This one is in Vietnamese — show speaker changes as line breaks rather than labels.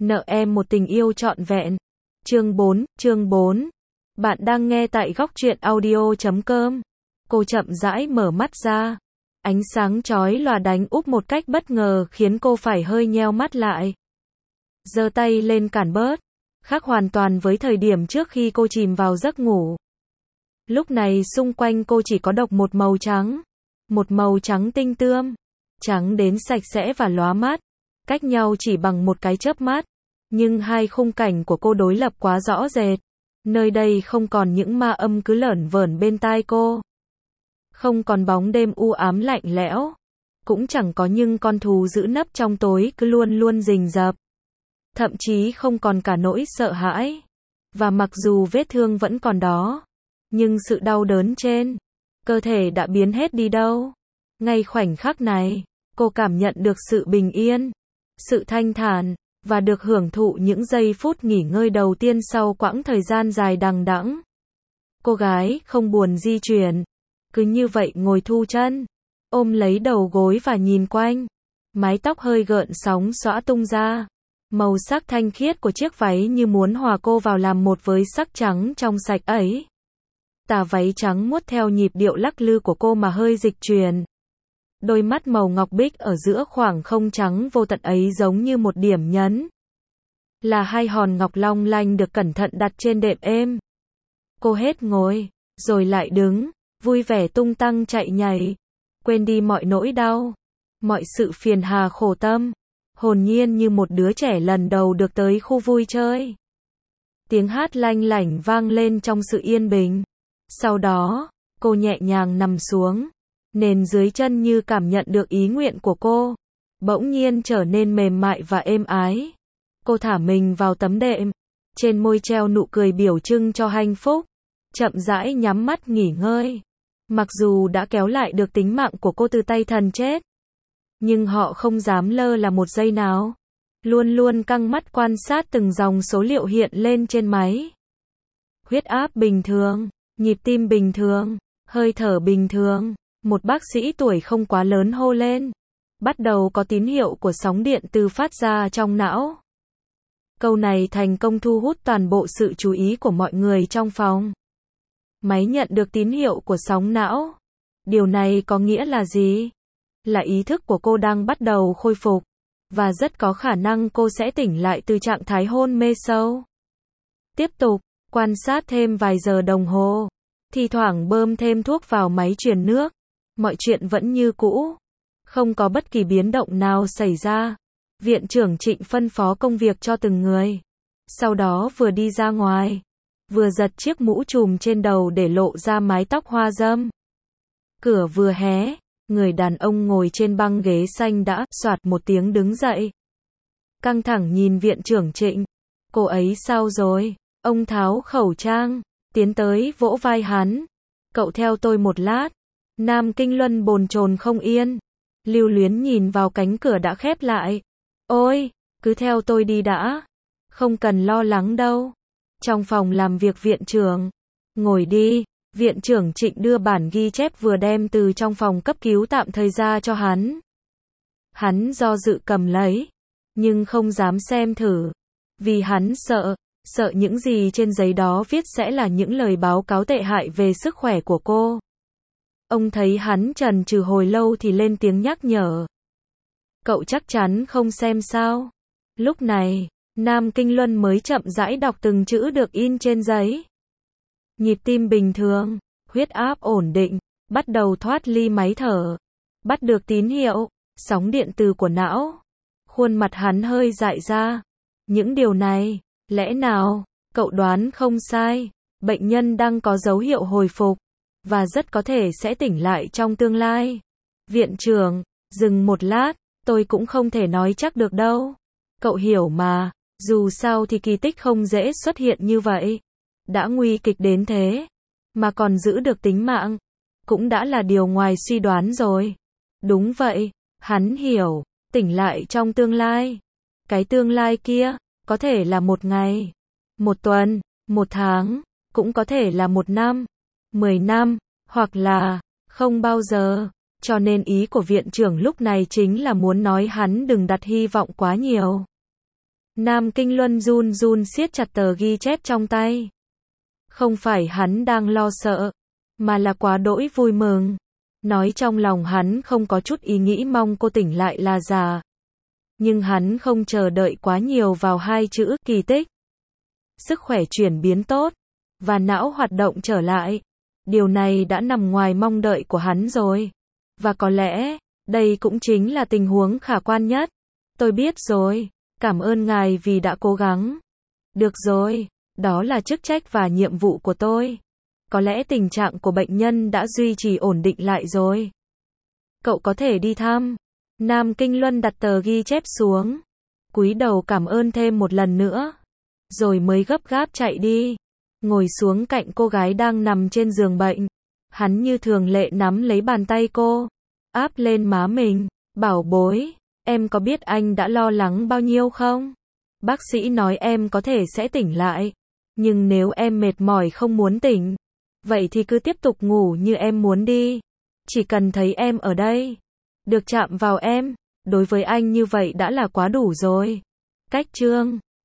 Nợ em một tình yêu trọn vẹn. Chương 4. Bạn đang nghe tại góc truyện audio.com. Cô chậm rãi mở mắt ra. Ánh sáng chói lòa đánh úp một cách bất ngờ khiến cô phải hơi nheo mắt lại. Giơ tay lên cản bớt. Khác hoàn toàn với thời điểm trước khi cô chìm vào giấc ngủ. Lúc này xung quanh cô chỉ có độc một màu trắng. Một màu trắng tinh tươm. Trắng đến sạch sẽ và lóa mắt. Cách nhau chỉ bằng một cái chớp mắt. Nhưng hai khung cảnh của cô đối lập quá rõ rệt. Nơi đây không còn những ma âm cứ lởn vởn bên tai cô. Không còn bóng đêm u ám lạnh lẽo. Cũng chẳng có những con thú giữ nấp trong tối cứ luôn luôn rình rập. Thậm chí không còn cả nỗi sợ hãi. Và mặc dù vết thương vẫn còn đó, nhưng sự đau đớn trên cơ thể đã biến hết đi đâu. Ngay khoảnh khắc này, cô cảm nhận được sự bình yên, sự thanh thản, và được hưởng thụ những giây phút nghỉ ngơi đầu tiên sau quãng thời gian dài đằng đẵng. Cô gái không buồn di chuyển, cứ như vậy ngồi thu chân, ôm lấy đầu gối và nhìn quanh. Mái tóc hơi gợn sóng xõa tung ra. Màu sắc thanh khiết của chiếc váy như muốn hòa cô vào làm một với sắc trắng trong sạch ấy. Tà váy trắng muốt theo nhịp điệu lắc lư của cô mà hơi dịch chuyển. Đôi mắt màu ngọc bích ở giữa khoảng không trắng vô tận ấy giống như một điểm nhấn. Là hai hòn ngọc long lanh được cẩn thận đặt trên đệm êm. Cô hết ngồi, rồi lại đứng, vui vẻ tung tăng chạy nhảy. Quên đi mọi nỗi đau, mọi sự phiền hà khổ tâm. Hồn nhiên như một đứa trẻ lần đầu được tới khu vui chơi. Tiếng hát lanh lảnh vang lên trong sự yên bình. Sau đó, cô nhẹ nhàng nằm xuống. Nền dưới chân như cảm nhận được ý nguyện của cô. Bỗng nhiên trở nên mềm mại và êm ái. Cô thả mình vào tấm đệm. Trên môi treo nụ cười biểu trưng cho hạnh phúc. Chậm rãi nhắm mắt nghỉ ngơi. Mặc dù đã kéo lại được tính mạng của cô từ tay thần chết, nhưng họ không dám lơ là một giây nào. Luôn luôn căng mắt quan sát từng dòng số liệu hiện lên trên máy. Huyết áp bình thường, nhịp tim bình thường, hơi thở bình thường. Một bác sĩ tuổi không quá lớn hô lên. Bắt đầu có tín hiệu của sóng điện từ phát ra trong não. Câu này thành công thu hút toàn bộ sự chú ý của mọi người trong phòng. Máy nhận được tín hiệu của sóng não. Điều này có nghĩa là gì? Là ý thức của cô đang bắt đầu khôi phục. Và rất có khả năng cô sẽ tỉnh lại từ trạng thái hôn mê sâu. Tiếp tục, quan sát thêm vài giờ đồng hồ. Thi thoảng bơm thêm thuốc vào máy truyền nước. Mọi chuyện vẫn như cũ. Không có bất kỳ biến động nào xảy ra. Viện trưởng Trịnh phân phó công việc cho từng người. Sau đó vừa đi ra ngoài, vừa giật chiếc mũ trùm trên đầu để lộ ra mái tóc hoa râm. Cửa vừa hé. Người đàn ông ngồi trên băng ghế xanh đã xoạt một tiếng đứng dậy. Căng thẳng nhìn viện trưởng Trịnh. Cô ấy sao rồi? Ông tháo khẩu trang, tiến tới vỗ vai hắn. Cậu theo tôi một lát. Nam Kinh Luân bồn chồn không yên. Lưu luyến nhìn vào cánh cửa đã khép lại. Ôi, cứ theo tôi đi đã. Không cần lo lắng đâu. Trong phòng làm việc viện trưởng. Ngồi đi. Viện trưởng Trịnh đưa bản ghi chép vừa đem từ trong phòng cấp cứu tạm thời ra cho hắn. Hắn do dự cầm lấy, nhưng không dám xem thử. Vì hắn sợ những gì trên giấy đó viết sẽ là những lời báo cáo tệ hại về sức khỏe của cô. Ông thấy hắn chần chừ hồi lâu thì lên tiếng nhắc nhở. Cậu chắc chắn không xem sao? Lúc này, Nam Kinh Luân mới chậm rãi đọc từng chữ được in trên giấy. Nhịp tim bình thường, huyết áp ổn định, bắt đầu thoát ly máy thở. Bắt được tín hiệu, sóng điện từ của não. Khuôn mặt hắn hơi dại ra. Những điều này, lẽ nào, cậu đoán không sai, bệnh nhân đang có dấu hiệu hồi phục, và rất có thể sẽ tỉnh lại trong tương lai. Viện trưởng, dừng một lát, tôi cũng không thể nói chắc được đâu. Cậu hiểu mà, dù sao thì kỳ tích không dễ xuất hiện như vậy. Đã nguy kịch đến thế, mà còn giữ được tính mạng, cũng đã là điều ngoài suy đoán rồi. Đúng vậy, hắn hiểu, tỉnh lại trong tương lai. Cái tương lai kia, có thể là một ngày, một tuần, một tháng, cũng có thể là 1 năm, 10 năm, hoặc là không bao giờ. Cho nên ý của viện trưởng lúc này chính là muốn nói hắn đừng đặt hy vọng quá nhiều. Nam Kinh Luân run run siết chặt tờ ghi chép trong tay. Không phải hắn đang lo sợ, mà là quá đỗi vui mừng. Nói trong lòng hắn không có chút ý nghĩ mong cô tỉnh lại là giả. Nhưng hắn không chờ đợi quá nhiều vào hai chữ kỳ tích. Sức khỏe chuyển biến tốt, và não hoạt động trở lại. Điều này đã nằm ngoài mong đợi của hắn rồi. Và có lẽ, đây cũng chính là tình huống khả quan nhất. Tôi biết rồi, cảm ơn ngài vì đã cố gắng. Được rồi, đó là chức trách và nhiệm vụ của tôi. Có lẽ tình trạng của bệnh nhân đã duy trì ổn định lại rồi. Cậu có thể đi thăm. Nam Kinh Luân đặt tờ ghi chép xuống. Cúi đầu cảm ơn thêm một lần nữa. Rồi mới gấp gáp chạy đi. Ngồi xuống cạnh cô gái đang nằm trên giường bệnh. Hắn như thường lệ nắm lấy bàn tay cô. Áp lên má mình. Bảo bối, em có biết anh đã lo lắng bao nhiêu không? Bác sĩ nói em có thể sẽ tỉnh lại. Nhưng nếu em mệt mỏi không muốn tỉnh, vậy thì cứ tiếp tục ngủ như em muốn đi. Chỉ cần thấy em ở đây, được chạm vào em, đối với anh như vậy đã là quá đủ rồi. Cách chương